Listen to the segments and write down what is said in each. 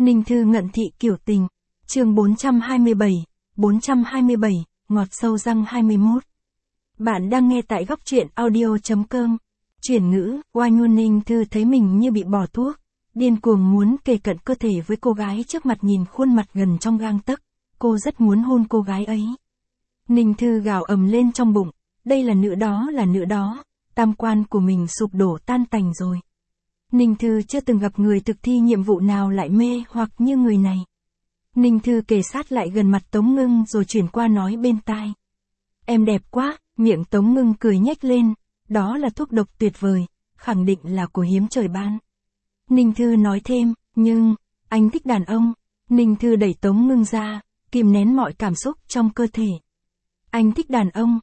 Ninh Thư ngận thị kiểu tình. Chương 427, ngọt sâu răng 21. Bạn đang nghe tại góc truyện audio.com. Chuyển ngữ, Ninh Thư thấy mình như bị bỏ thuốc, điên cuồng muốn kề cận cơ thể với cô gái trước mặt, nhìn khuôn mặt gần trong gang tấc, cô rất muốn hôn cô gái ấy. Ninh Thư gào ầm lên trong bụng, đây là nữ đó, tam quan của mình sụp đổ tan tành rồi. Ninh Thư chưa từng gặp người thực thi nhiệm vụ nào lại mê hoặc như người này. Ninh Thư kề sát lại gần mặt Tống Ngưng rồi chuyển qua nói bên tai. Em đẹp quá, miệng Tống Ngưng cười nhếch lên, đó là thuốc độc tuyệt vời, khẳng định là của hiếm trời ban. Ninh Thư nói thêm, nhưng, anh thích đàn ông. Ninh Thư đẩy Tống Ngưng ra, kìm nén mọi cảm xúc trong cơ thể. Anh thích đàn ông,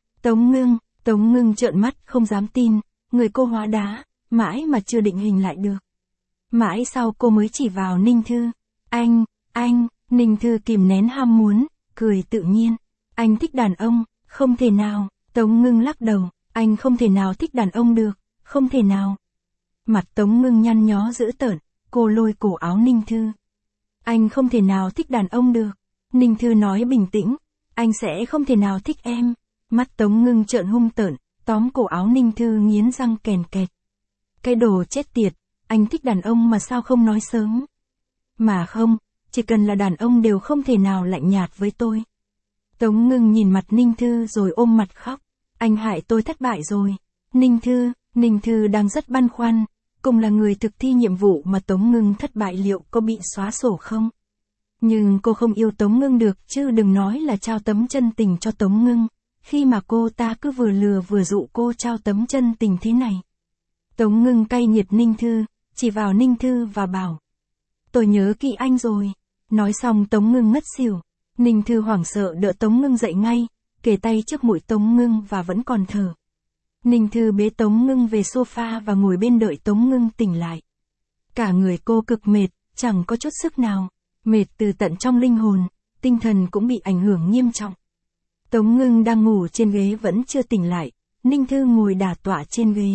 Tống Ngưng trợn mắt không dám tin, người cô hóa đá, mãi mà chưa định hình lại được. Mãi sau cô mới chỉ vào Ninh Thư. Anh, Ninh Thư kìm nén ham muốn, cười tự nhiên. Anh thích đàn ông, không thể nào, Tống Ngưng lắc đầu, anh không thể nào thích đàn ông được, không thể nào. Mặt Tống Ngưng nhăn nhó dữ tợn, cô lôi cổ áo Ninh Thư. Anh không thể nào thích đàn ông được. Ninh Thư nói bình tĩnh, anh sẽ không thể nào thích em. Mắt Tống Ngưng trợn hung tợn, tóm cổ áo Ninh Thư nghiến răng kèn kẹt. Cái đồ chết tiệt, anh thích đàn ông mà sao không nói sớm. Mà không, chỉ cần là đàn ông đều không thể nào lạnh nhạt với tôi. Tống Ngưng nhìn mặt Ninh Thư rồi ôm mặt khóc. Anh hại tôi thất bại rồi. Ninh Thư đang rất băn khoăn, cùng là người thực thi nhiệm vụ mà Tống Ngưng thất bại liệu có bị xóa sổ không? Nhưng cô không yêu Tống Ngưng được chứ đừng nói là trao tấm chân tình cho Tống Ngưng, khi mà cô ta cứ vừa lừa vừa dụ cô trao tấm chân tình thế này. Tống Ngưng cay nghiệt Ninh Thư, chỉ vào Ninh Thư và bảo. Tôi nhớ kỹ anh rồi. Nói xong Tống Ngưng ngất xỉu. Ninh Thư hoảng sợ đỡ Tống Ngưng dậy ngay, kề tay trước mũi Tống Ngưng và vẫn còn thở. Ninh Thư bế Tống Ngưng về sofa và ngồi bên đợi Tống Ngưng tỉnh lại. Cả người cô cực mệt, chẳng có chút sức nào, mệt từ tận trong linh hồn, tinh thần cũng bị ảnh hưởng nghiêm trọng. Tống Ngưng đang ngủ trên ghế vẫn chưa tỉnh lại, Ninh Thư ngồi đả tọa trên ghế.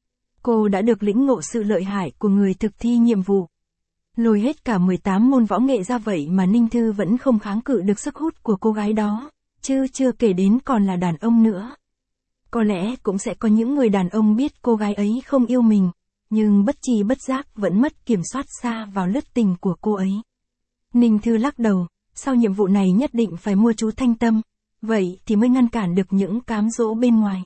Cô đã được lĩnh ngộ sự lợi hại của người thực thi nhiệm vụ. Lôi hết cả 18 môn võ nghệ ra vậy mà Ninh Thư vẫn không kháng cự được sức hút của cô gái đó, chứ chưa kể đến còn là đàn ông nữa. Có lẽ cũng sẽ có những người đàn ông biết cô gái ấy không yêu mình, nhưng bất tri bất giác vẫn mất kiểm soát xa vào lướt tình của cô ấy. Ninh Thư lắc đầu, sau nhiệm vụ này nhất định phải mua chú Thanh Tâm, vậy thì mới ngăn cản được những cám dỗ bên ngoài.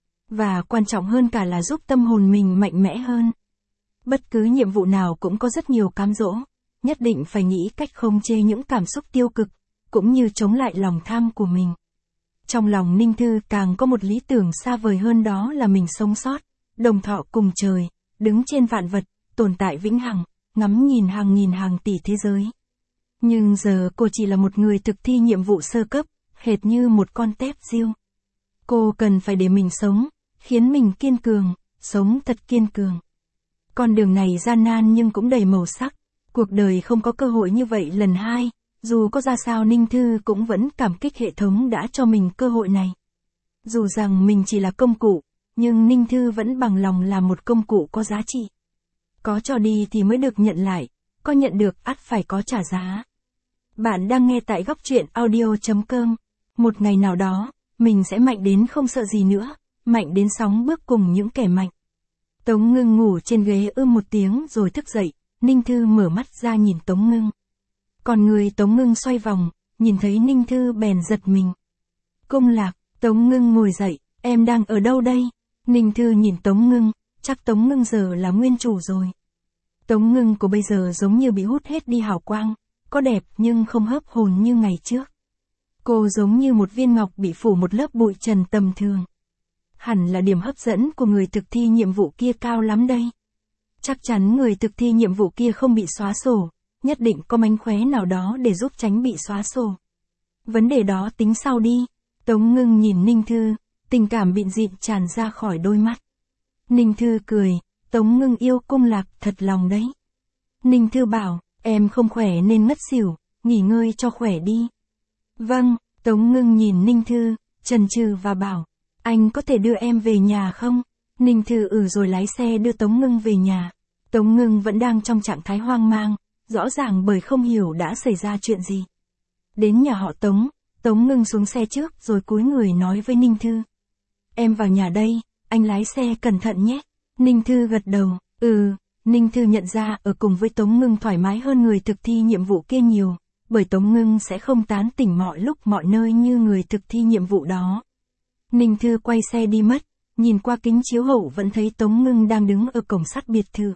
Và quan trọng hơn cả là giúp tâm hồn mình mạnh mẽ hơn. Bất cứ nhiệm vụ nào cũng có rất nhiều cám dỗ, nhất định phải nghĩ cách khống chế những cảm xúc tiêu cực, cũng như chống lại lòng tham của mình. Trong lòng Ninh Thư càng có một lý tưởng xa vời hơn, đó là mình sống sót, đồng thọ cùng trời, đứng trên vạn vật, tồn tại vĩnh hằng, ngắm nhìn hàng tỷ thế giới. Nhưng giờ cô chỉ là một người thực thi nhiệm vụ sơ cấp, hệt như một con tép diêu. Cô cần phải để mình sống, khiến mình kiên cường, sống thật kiên cường. Con đường này gian nan nhưng cũng đầy màu sắc, cuộc đời không có cơ hội như vậy lần hai, dù có ra sao Ninh Thư cũng vẫn cảm kích hệ thống đã cho mình cơ hội này. Dù rằng mình chỉ là công cụ, nhưng Ninh Thư vẫn bằng lòng làm một công cụ có giá trị. Có cho đi thì mới được nhận lại, có nhận được ắt phải có trả giá. Bạn đang nghe tại góc truyện audio.com. Một ngày nào đó, mình sẽ mạnh đến không sợ gì nữa, mạnh đến sóng bước cùng những kẻ mạnh. Tống Ngưng ngủ trên ghế một tiếng rồi thức dậy, Ninh Thư mở mắt ra nhìn Tống Ngưng. Còn người Tống Ngưng xoay vòng, nhìn thấy Ninh Thư bèn giật mình. Cung Lạc, Tống Ngưng ngồi dậy, em đang ở đâu đây? Ninh Thư nhìn Tống Ngưng, chắc Tống Ngưng giờ là nguyên chủ rồi. Tống Ngưng của bây giờ giống như bị hút hết đi hào quang, có đẹp nhưng không hấp hồn như ngày trước. Cô giống như một viên ngọc bị phủ một lớp bụi trần tầm thường. Hẳn là điểm hấp dẫn của người thực thi nhiệm vụ kia cao lắm đây. Chắc chắn người thực thi nhiệm vụ kia không bị xóa sổ, nhất định có mánh khóe nào đó để giúp tránh bị xóa sổ. Vấn đề đó tính sau đi. Tống Ngưng nhìn Ninh Thư, tình cảm bịn dịn tràn ra khỏi đôi mắt. Ninh Thư cười, Tống Ngưng yêu Cung Lạc thật lòng đấy. Ninh Thư bảo, em không khỏe nên ngất xỉu, nghỉ ngơi cho khỏe đi. Vâng, Tống Ngưng nhìn Ninh Thư, chần chừ và bảo, anh có thể đưa em về nhà không? Ninh Thư rồi lái xe đưa Tống Ngưng về nhà. Tống Ngưng vẫn đang trong trạng thái hoang mang, rõ ràng bởi không hiểu đã xảy ra chuyện gì. Đến nhà họ Tống, Tống Ngưng xuống xe trước rồi cúi người nói với Ninh Thư. Em vào nhà đây, anh lái xe cẩn thận nhé. Ninh Thư gật đầu, Ninh Thư nhận ra ở cùng với Tống Ngưng thoải mái hơn người thực thi nhiệm vụ kia nhiều, bởi Tống Ngưng sẽ không tán tỉnh mọi lúc mọi nơi như người thực thi nhiệm vụ đó. Ninh Thư quay xe đi mất, nhìn qua kính chiếu hậu vẫn thấy Tống Ngưng đang đứng ở cổng sắt biệt thự.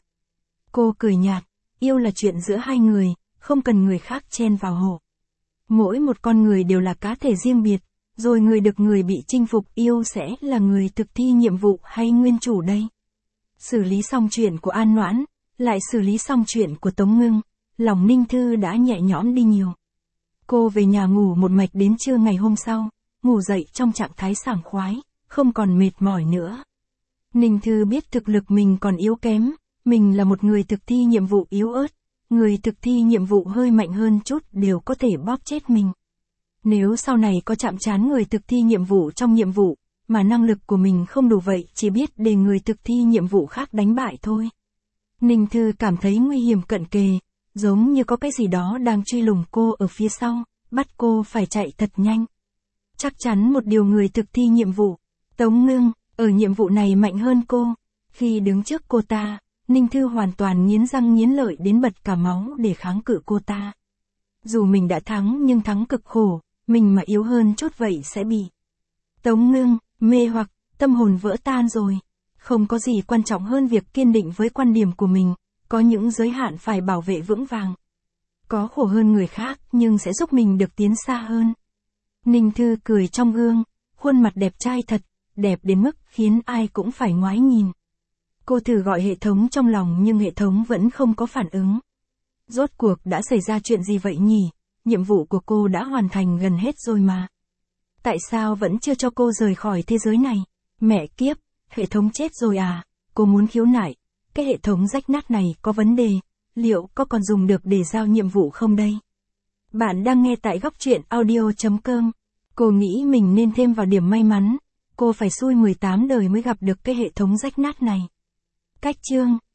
Cô cười nhạt, yêu là chuyện giữa hai người, không cần người khác chen vào hộ. Mỗi một con người đều là cá thể riêng biệt, rồi người được người bị chinh phục yêu sẽ là người thực thi nhiệm vụ hay nguyên chủ đây? Xử lý xong chuyện của An Noãn, lại xử lý xong chuyện của Tống Ngưng, lòng Ninh Thư đã nhẹ nhõm đi nhiều. Cô về nhà ngủ một mạch đến trưa ngày hôm sau, ngủ dậy trong trạng thái sảng khoái, không còn mệt mỏi nữa. Ninh Thư biết thực lực mình còn yếu kém, mình là một người thực thi nhiệm vụ yếu ớt, người thực thi nhiệm vụ hơi mạnh hơn chút đều có thể bóp chết mình. Nếu sau này có chạm trán người thực thi nhiệm vụ trong nhiệm vụ, mà năng lực của mình không đủ vậy chỉ biết để người thực thi nhiệm vụ khác đánh bại thôi. Ninh Thư cảm thấy nguy hiểm cận kề, giống như có cái gì đó đang truy lùng cô ở phía sau, bắt cô phải chạy thật nhanh. Chắc chắn một điều người thực thi nhiệm vụ, Tống Ngưng, ở nhiệm vụ này mạnh hơn cô. Khi đứng trước cô ta, Ninh Thư hoàn toàn nghiến răng nghiến lợi đến bật cả máu để kháng cự cô ta. Dù mình đã thắng nhưng thắng cực khổ, mình mà yếu hơn chút vậy sẽ bị Tống Ngưng mê hoặc, tâm hồn vỡ tan rồi. Không có gì quan trọng hơn việc kiên định với quan điểm của mình, có những giới hạn phải bảo vệ vững vàng. Có khổ hơn người khác nhưng sẽ giúp mình được tiến xa hơn. Ninh Thư cười trong gương, khuôn mặt đẹp trai thật, đẹp đến mức khiến ai cũng phải ngoái nhìn. Cô thử gọi hệ thống trong lòng nhưng hệ thống vẫn không có phản ứng. Rốt cuộc đã xảy ra chuyện gì vậy nhỉ? Nhiệm vụ của cô đã hoàn thành gần hết rồi mà. Tại sao vẫn chưa cho cô rời khỏi thế giới này? Mẹ kiếp, hệ thống chết rồi à? Cô muốn khiếu nại. Cái hệ thống rách nát này có vấn đề, liệu có còn dùng được để giao nhiệm vụ không đây? Bạn đang nghe tại góc truyện audio.com. Cô nghĩ mình nên thêm vào điểm may mắn. Cô phải xui 18 đời mới gặp được cái hệ thống rách nát này. Cách chương